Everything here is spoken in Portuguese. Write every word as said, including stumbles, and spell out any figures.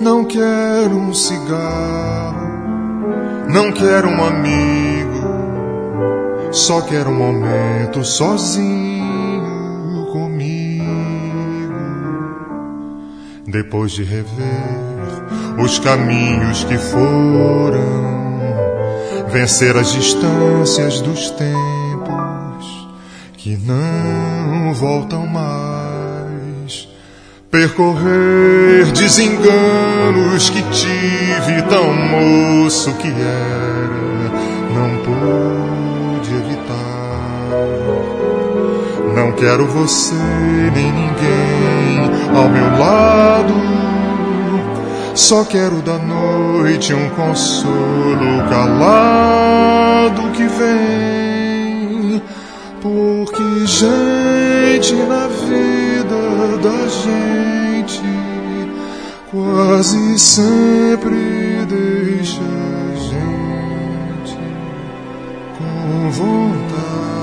Não quero um cigarro, não quero um amigo, só quero um momento sozinho comigo. Depois de rever os caminhos que foram, vencer as distâncias dos tempos que não voltam mais, percorrer desenganos que tive tão moço que era, não pude evitar. Não quero você nem ninguém ao meu lado, só quero da noite um consolo calado que vem, porque gente na vida da gente quase sempre deixa a gente com vontade.